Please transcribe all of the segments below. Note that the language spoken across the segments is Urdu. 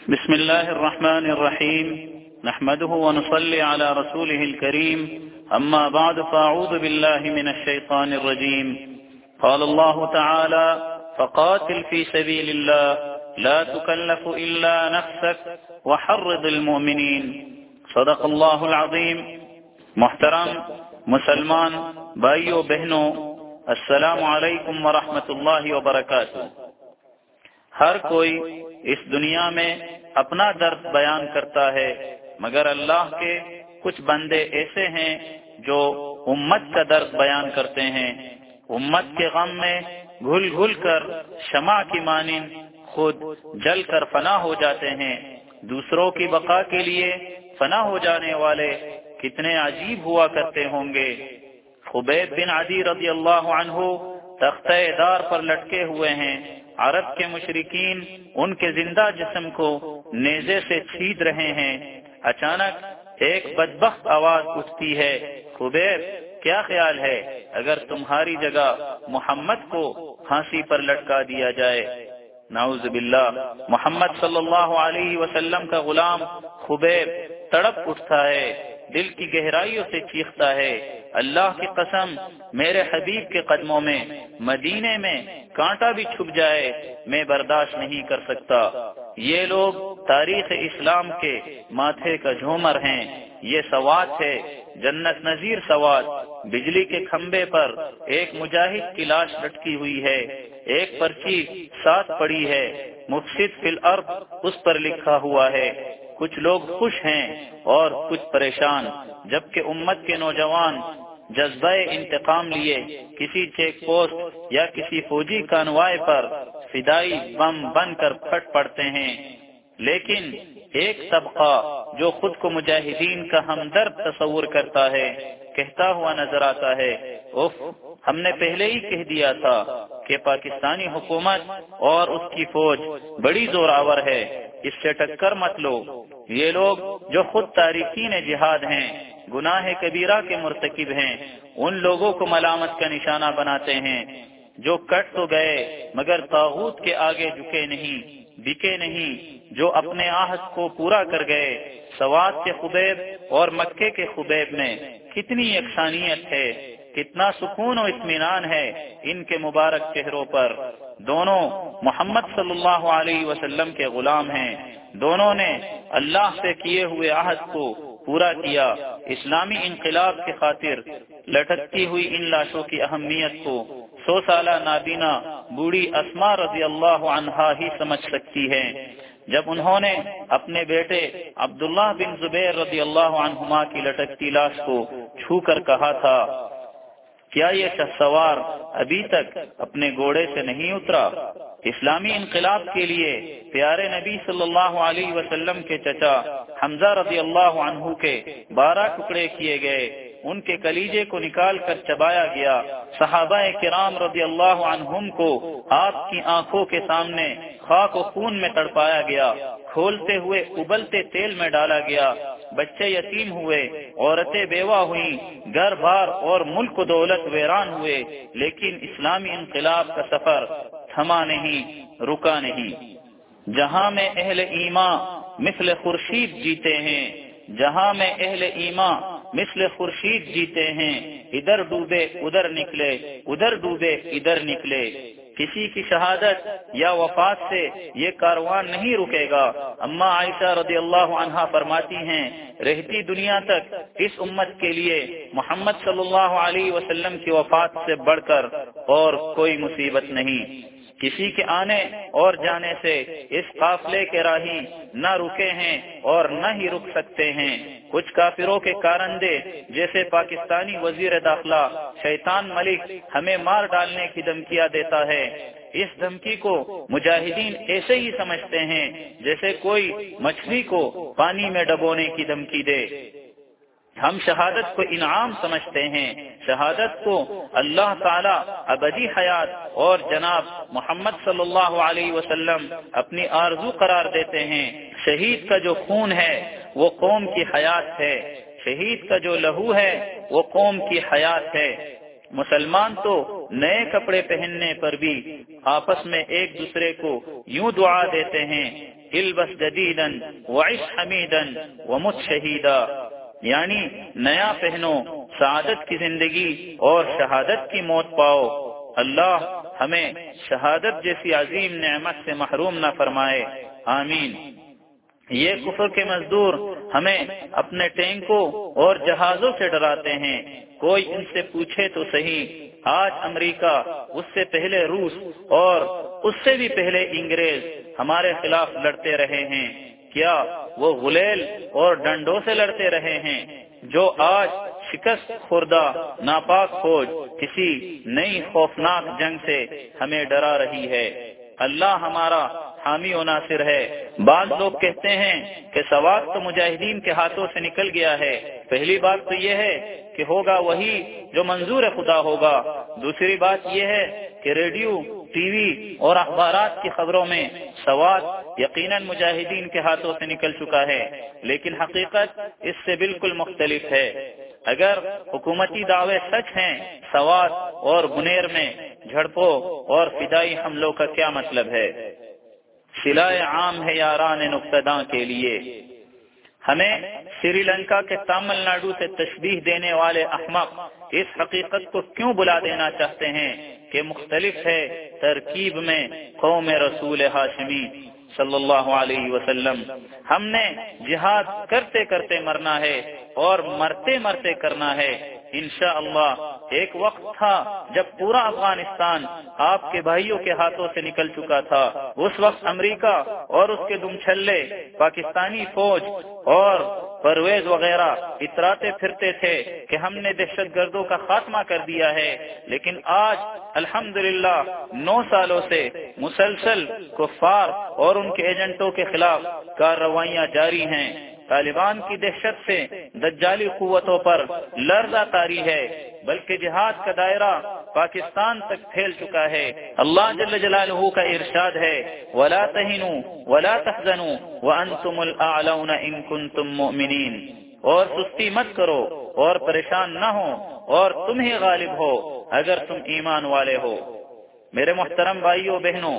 بسم الله الرحمن الرحيم نحمده ونصلي على رسوله الكريم أما بعد فأعوذ بالله من الشيطان الرجيم قال الله تعالى فقاتل في سبيل الله لا تكلف إلا نفسك وحرض المؤمنين صدق الله العظيم۔ محترم مسلمان بھائیو بہنوں، السلام علیکم ورحمۃ اللہ وبرکاتہ۔ ہر کوئی اس دنیا میں اپنا درد بیان کرتا ہے، مگر اللہ کے کچھ بندے ایسے ہیں جو امت کا درد بیان کرتے ہیں۔ امت کے غم میں گھل گھل کر شمع کی مانند خود جل کر فنا ہو جاتے ہیں۔ دوسروں کی بقا کے لیے فنا ہو جانے والے کتنے عجیب ہوا کرتے ہوں گے۔ خبیب بن عدی رضی اللہ عنہ تختہ دار پر لٹکے ہوئے ہیں۔ عرب کے مشرکین ان کے زندہ جسم کو نیزے سے چھید رہے ہیں۔ اچانک ایک بدبخت آواز اٹھتی ہے، خبیب کیا خیال ہے اگر تمہاری جگہ محمد کو پھانسی پر لٹکا دیا جائے؟ نعوذ باللہ۔ محمد صلی اللہ علیہ وسلم کا غلام خبیب تڑپ اٹھتا ہے، دل کی گہرائیوں سے چیختا ہے، اللہ کی قسم میرے حبیب کے قدموں میں مدینے میں کانٹا بھی چھپ جائے میں برداشت نہیں کر سکتا۔ یہ لوگ تاریخ اسلام کے ماتھے کا جھومر ہیں۔ یہ سوات ہے، جنت نظیر سوات۔ بجلی کے کھمبے پر ایک مجاہد کی لاش لٹکی ہوئی ہے، ایک پرچی ساتھ پڑی ہے، مفسد فی الارض اس پر لکھا ہوا ہے۔ کچھ لوگ خوش ہیں اور کچھ پریشان، جبکہ امت کے نوجوان جذبہ انتقام لیے کسی چیک پوسٹ یا کسی فوجی کانوائے پر فدائی بم بن کر پھٹ پڑتے ہیں۔ لیکن ایک طبقہ جو خود کو مجاہدین کا ہمدرد تصور کرتا ہے کہتا ہوا نظر آتا ہے، اوف، ہم نے پہلے ہی کہہ دیا تھا کہ پاکستانی حکومت اور اس کی فوج بڑی زوراور ہے، اس سے ٹکر مت لو۔ یہ لوگ جو خود تارکین جہاد ہیں، گناہ کبیرہ کے مرتکب ہیں، ان لوگوں کو ملامت کا نشانہ بناتے ہیں جو کٹ تو گئے مگر طاغوت کے آگے جھکے نہیں، بکے نہیں، جو اپنے عہد کو پورا کر گئے۔ سوات کے خبیب اور مکے کے خبیب میں کتنی یکسانیت ہے، کتنا سکون و اطمینان ہے ان کے مبارک چہروں پر۔ دونوں محمد صلی اللہ علیہ وسلم کے غلام ہیں، دونوں نے اللہ سے کیے ہوئے عہد کو پورا کیا۔ اسلامی انقلاب کی خاطر لٹکتی ہوئی ان لاشوں کی اہمیت کو 100 سالہ نابینا بوڑھی اسماء رضی اللہ عنہا ہی سمجھ سکتی ہے۔ جب انہوں نے اپنے بیٹے عبداللہ بن زبیر رضی اللہ عنہما کی لٹکتی لاش کو چھو کر کہا تھا، کیا یہ شہسوار ابھی تک اپنے گھوڑے سے نہیں اترا؟ اسلامی انقلاب کے لیے پیارے نبی صلی اللہ علیہ وسلم کے چچا حمزہ رضی اللہ عنہ کے 12 ٹکڑے کیے گئے، ان کے کلیجے کو نکال کر چبایا گیا۔ صحابہ کرام رضی اللہ عنہم کو آپ کی آنکھوں کے سامنے خاک و خون میں تڑپایا گیا، کھولتے ہوئے ابلتے تیل میں ڈالا گیا، بچے یتیم ہوئے، عورتیں بیوہ ہوئیں، گھر بار اور ملک و دولت ویران ہوئے، لیکن اسلامی انقلاب کا سفر تھما نہیں، رکا نہیں۔ جہاں میں اہل ایمان مثل خورشید جیتے ہیں، جہاں میں اہل ایمان مثل خورشید جیتے ہیں، ادھر ڈوبے ادھر نکلے، ادھر ڈوبے ادھر نکلے۔ کسی کی شہادت یا وفات سے یہ کاروان نہیں رکے گا۔ اما عائشہ رضی اللہ عنہا فرماتی ہیں، رہتی دنیا تک اس امت کے لیے محمد صلی اللہ علیہ وسلم کی وفات سے بڑھ کر اور کوئی مصیبت نہیں۔ کسی کے آنے اور جانے سے اس قافلے کے راہی نہ رکے ہیں اور نہ ہی رک سکتے ہیں۔ کچھ کافروں کے کارندے جیسے پاکستانی وزیر داخلہ شیطان ملک ہمیں مار ڈالنے کی دھمکیاں دیتا ہے۔ اس دھمکی کو مجاہدین ایسے ہی سمجھتے ہیں جیسے کوئی مچھلی کو پانی میں ڈبونے کی دھمکی دے۔ ہم شہادت کو انعام سمجھتے ہیں، شہادت کو اللہ تعالی ابدی حیات اور جناب محمد صلی اللہ علیہ وسلم اپنی آرزو قرار دیتے ہیں۔ شہید کا جو خون ہے وہ قوم کی حیات ہے، شہید کا جو لہو ہے وہ قوم کی حیات ہے۔ مسلمان تو نئے کپڑے پہننے پر بھی آپس میں ایک دوسرے کو یوں دعا دیتے ہیں، البس جدیدا وعش حمیدا ومت شہیدا، یعنی نیا پہنو، سعادت کی زندگی اور شہادت کی موت پاؤ۔ اللہ ہمیں شہادت جیسی عظیم نعمت سے محروم نہ فرمائے، آمین۔ یہ کفر کے مزدور ہمیں اپنے ٹینکوں اور جہازوں سے ڈراتے ہیں۔ کوئی ان سے پوچھے تو صحیح، آج امریکہ، اس سے پہلے روس اور اس سے بھی پہلے انگریز ہمارے خلاف لڑتے رہے ہیں، کیا وہ غلیل اور ڈنڈوں سے لڑتے رہے ہیں؟ جو آج شکست خوردہ ناپاک فوج کسی نئی خوفناک جنگ سے ہمیں ڈرا رہی ہے۔ اللہ ہمارا حامی و ناصر ہے۔ بعض لوگ کہتے ہیں کہ سواد تو مجاہدین کے ہاتھوں سے نکل گیا ہے۔ پہلی بات تو یہ ہے کہ ہوگا وہی جو منظور خدا ہوگا۔ دوسری بات یہ ہے کہ ریڈیو، ٹی وی اور اخبارات کی خبروں میں سواد یقیناً مجاہدین کے ہاتھوں سے نکل چکا ہے، لیکن حقیقت اس سے بالکل مختلف ہے۔ اگر حکومتی دعوے سچ ہیں، سوات اور بنیر میں جھڑپوں اور فدائی حملوں کا کیا مطلب ہے؟ صلائے عام ہے یاران نقطہداں کے لیے۔ ہمیں سری لنکا کے تامل ناڈو سے تشبیہ دینے والے احمق اس حقیقت کو کیوں بلا دینا چاہتے ہیں کہ مختلف ہے ترکیب میں قوم رسول ہاشمی صلی اللہ علیہ وسلم۔ ہم نے جہاد کرتے کرتے مرنا ہے اور مرتے مرتے کرنا ہے انشاءاللہ۔ ایک وقت تھا جب پورا افغانستان آپ کے بھائیوں کے ہاتھوں سے نکل چکا تھا۔ اس وقت امریکہ اور اس کے دمچھلے پاکستانی فوج اور پرویز وغیرہ اتراتے پھرتے تھے کہ ہم نے دہشت گردوں کا خاتمہ کر دیا ہے، لیکن آج الحمدللہ 9 سالوں سے مسلسل کفار اور ان کے ایجنٹوں کے خلاف کارروائیاں جاری ہیں۔ طالبان کی دہشت سے دجالی قوتوں پر لرزہ طاری ہے، بلکہ جہاد کا دائرہ پاکستان تک پھیل چکا ہے۔ اللہ جل جلالہ کا ارشاد ہے وَلَا تَهِنُوا وَلَا تَحْزَنُوا وَأَنْتُمُ الْأَعْلَوْنَ إِن كُنتُم مُؤْمِنِينَ، اور سستی مت کرو اور پریشان نہ ہو اور تم ہی غالب ہو اگر تم ایمان والے ہو۔ میرے محترم بھائیوں بہنوں،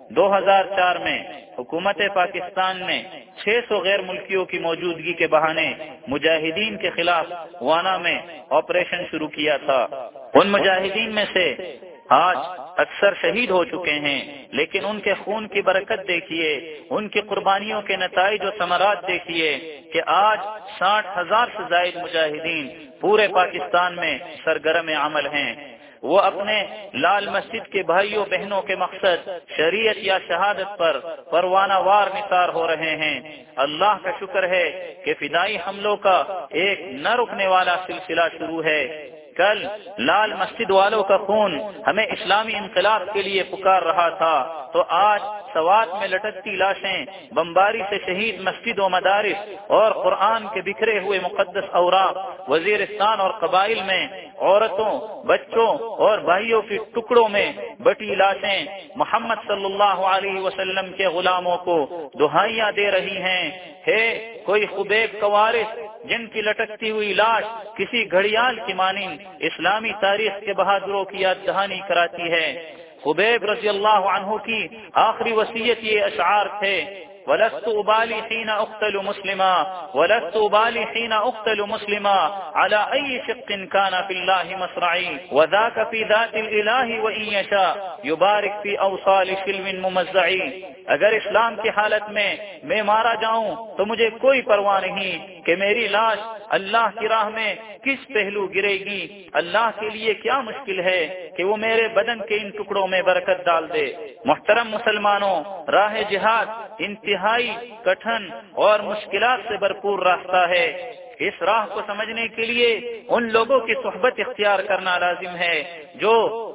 2004 میں حکومت پاکستان نے 600 غیر ملکیوں کی موجودگی کے بہانے مجاہدین کے خلاف وانا میں آپریشن شروع کیا تھا۔ ان مجاہدین میں سے آج اکثر شہید ہو چکے ہیں، لیکن ان کے خون کی برکت دیکھیے، ان کی قربانیوں کے نتائج و ثمرات دیکھیے کہ آج 60,000 سے زائد مجاہدین پورے پاکستان میں سرگرم عمل ہیں۔ وہ اپنے لال مسجد کے بھائیوں بہنوں کے مقصد شریعت یا شہادت پر پروانہ وار نثار ہو رہے ہیں۔ اللہ کا شکر ہے کہ فدائی حملوں کا ایک نہ رکنے والا سلسلہ شروع ہے۔ کل لال مسجد والوں کا خون ہمیں اسلامی انقلاب کے لیے پکار رہا تھا، تو آج سوات میں لٹکتی لاشیں، بمباری سے شہید مسجد و مدارس اور قرآن کے بکھرے ہوئے مقدس اوراق، وزیرستان اور قبائل میں عورتوں، بچوں اور بھائیوں کے ٹکڑوں میں بٹی لاشیں محمد صلی اللہ علیہ وسلم کے غلاموں کو دہائیاں دے رہی ہیں۔ ہے کوئی خبیب کوارث جن کی لٹکتی ہوئی لاش کسی گھڑیال کی مانند اسلامی تاریخ کے بہادروں کی یاد دہانی کراتی ہے۔ خبیب رضی اللہ عنہ کی آخری وصیت یہ اشعار تھے وَلَسْتُ أُبَالِي حِينَ أُقْتَلُ مُسْلِمًا وَلَسْتُ أُبَالِي حِينَ أُقْتَلُ مُسْلِمًا عَلَى أَيِّ شِقٍّ كَانَ فِي اللَّهِ مَصْرَعِي وَذَاكَ فِي ذَاتِ الْإِلَهِ وَإِنْ يَشَاء يُبَارِكْ فِي أَوْصَالِ شِلْوٍ مُمَزَّعِ۔ اگر اسلام کی حالت میں مارا جاؤں تو مجھے کوئی پرواہ نہیں کہ میری لاش اللہ کی راہ میں کس پہلو گرے گی۔ اللہ کے لیے کیا مشکل ہے کہ وہ میرے بدن کے ان ٹکڑوں میں برکت ڈال دے۔ محترم مسلمانوں، راہ جہاد انتہائی کٹھن اور مشکلات سے بھرپور راستہ ہے۔ اس راہ کو سمجھنے کے لیے ان لوگوں کی صحبت اختیار کرنا لازم ہے جو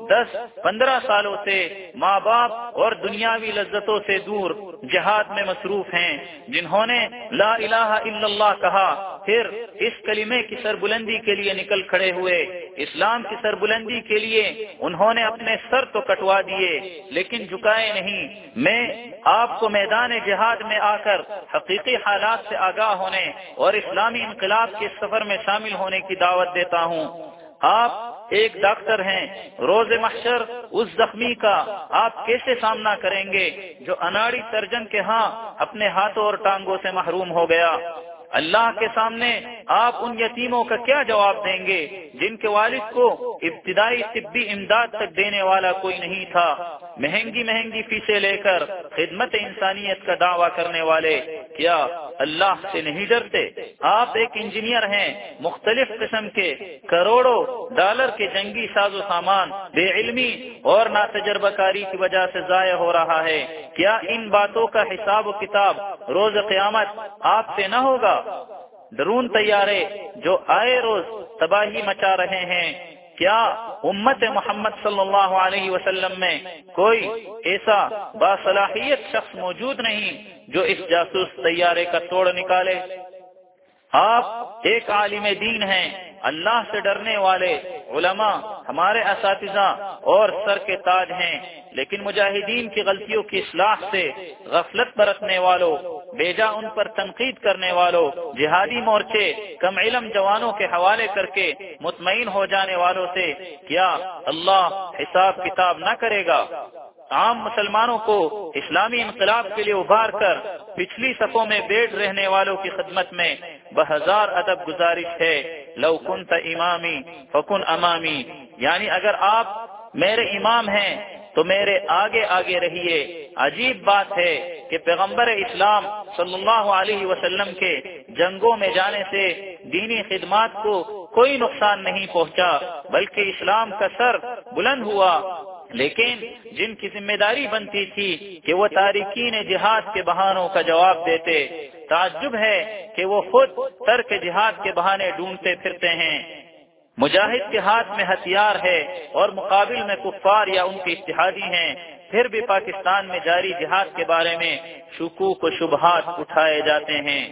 10-15 سالوں سے ماں باپ اور دنیاوی لذتوں سے دور جہاد میں مصروف ہیں، جنہوں نے لا الہ الا اللہ کہا، پھر اس کلمے کی سربلندی کے لیے نکل کھڑے ہوئے۔ اسلام کی سربلندی کے لیے انہوں نے اپنے سر تو کٹوا دیے لیکن جھکائے نہیں۔ میں آپ کو میدان جہاد میں آ کر حقیقی حالات سے آگاہ ہونے اور اسلامی انقلاب کے سفر میں شامل ہونے کی دعوت دیتا ہوں۔ آپ ایک ڈاکٹر ہیں، روز محشر اس زخمی کا آپ کیسے سامنا کریں گے جو اناڑی سرجن کے ہاں اپنے ہاتھوں اور ٹانگوں سے محروم ہو گیا؟ اللہ کے سامنے آپ ان یتیموں کا کیا جواب دیں گے جن کے والد کو ابتدائی طبی امداد تک دینے والا کوئی نہیں تھا؟ مہنگی مہنگی فیسیں لے کر خدمت انسانیت کا دعویٰ کرنے والے کیا اللہ سے نہیں ڈرتے؟ آپ ایک انجینئر ہیں، مختلف قسم کے کروڑوں ڈالر کے جنگی ساز و سامان بے علمی اور ناتجربہ کاری کی وجہ سے ضائع ہو رہا ہے، کیا ان باتوں کا حساب و کتاب روز قیامت آپ سے نہ ہوگا؟ ڈرون طیارے جو آئے روز تباہی مچا رہے ہیں، کیا امت محمد صلی اللہ علیہ وسلم میں کوئی ایسا باصلاحیت شخص موجود نہیں جو اس جاسوس طیارے کا توڑ نکالے؟ آپ ایک عالم دین ہیں، اللہ سے ڈرنے والے علماء ہمارے اساتذہ اور سر کے تاج ہیں، لیکن مجاہدین کی غلطیوں کی اصلاح سے غفلت برتنے والوں، بیجا ان پر تنقید کرنے والوں، جہادی مورچے کم علم جوانوں کے حوالے کر کے مطمئن ہو جانے والوں سے کیا اللہ حساب کتاب نہ کرے گا؟ عام مسلمانوں کو اسلامی انقلاب کے لیے ابھار کر پچھلی صفوں میں بیٹھ رہنے والوں کی خدمت میں بہزار ادب گزارش ہے، لو کنت امامی فکن امامی، یعنی اگر آپ میرے امام ہیں تو میرے آگے آگے رہیے۔ عجیب بات ہے کہ پیغمبر اسلام صلی اللہ علیہ وسلم کے جنگوں میں جانے سے دینی خدمات کو کوئی نقصان نہیں پہنچا، بلکہ اسلام کا سر بلند ہوا، لیکن جن کی ذمہ داری بنتی تھی کہ وہ تارکین جہاد کے بہانوں کا جواب دیتے، تعجب ہے کہ وہ خود ترک جہاد کے بہانے ڈھونڈتے پھرتے ہیں۔ مجاہد کے ہاتھ میں ہتھیار ہے اور مقابل میں کفار یا ان کے اتحادی ہیں، پھر بھی پاکستان میں جاری جہاد کے بارے میں شکوک و شبہات اٹھائے جاتے ہیں۔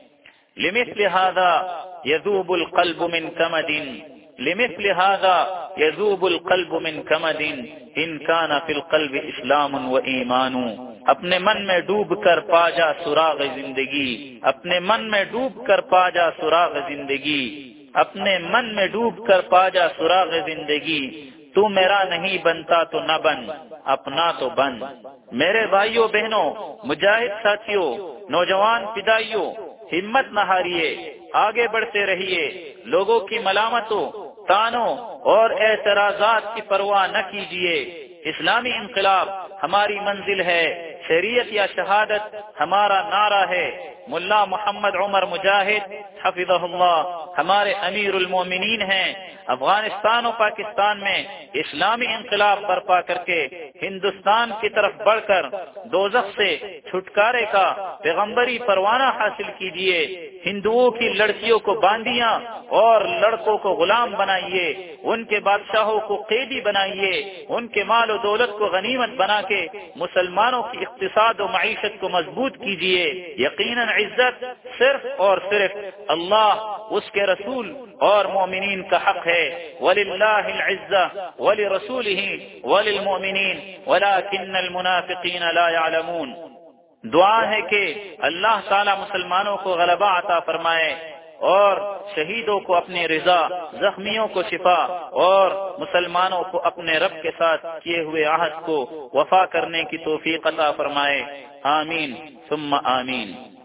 لمثل هذا يذوب القلب من كمد، لمثل هذا يذوب القلب من كمد ان كان في القلب اسلام و ایمان۔ اپنے من میں ڈوب کر پا جا سراغ زندگی، اپنے من میں ڈوب کر پا جا سراغ زندگی، اپنے من میں ڈوب کر پا جا سراغ زندگی، تو میرا نہیں بنتا تو نہ بن، اپنا تو بن۔ میرے بھائیوں بہنوں، مجاہد ساتھیوں، نوجوان فدائیوں، ہمت نہ ہاریے، آگے بڑھتے رہیے، لوگوں کی ملامتوں، تانوں اور اعتراضات کی پرواہ نہ کیجیے۔ اسلامی انقلاب ہماری منزل ہے، شریعت یا شہادت ہمارا نعرہ ہے۔ ملا محمد عمر مجاہد حفظہ اللہ ہمارے امیر المومنین ہیں۔ افغانستان و پاکستان میں اسلامی انقلاب برپا کر کے ہندوستان کی طرف بڑھ کر دوزخ سے چھٹکارے کا پیغمبری پروانہ حاصل کیجیے۔ ہندوؤں کی لڑکیوں کو باندیاں اور لڑکوں کو غلام بنائیے، ان کے بادشاہوں کو قیدی بنائیے، ان کے مال و دولت کو غنیمت بنا کے مسلمانوں کی اقتصاد و معیشت کو مضبوط کیجیے۔ یقیناً عزت صرف اور صرف اللہ، اس کے رسول اور مومنین کا حق ہے۔ وَلِلَّهِ الْعِزَّةُ وَلِرَسُولِهِ وَلِلْمُؤْمِنِينَ وَلَكِنَّ الْمُنَافِقِينَ لَا يَعْلَمُونَ۔ دعا ہے کہ اللہ تعالی مسلمانوں کو غلبہ عطا فرمائے اور شہیدوں کو اپنی رضا، زخمیوں کو شفا اور مسلمانوں کو اپنے رب کے ساتھ کیے ہوئے عہد کو وفا کرنے کی توفیق عطا فرمائے۔ آمین ثم آمین۔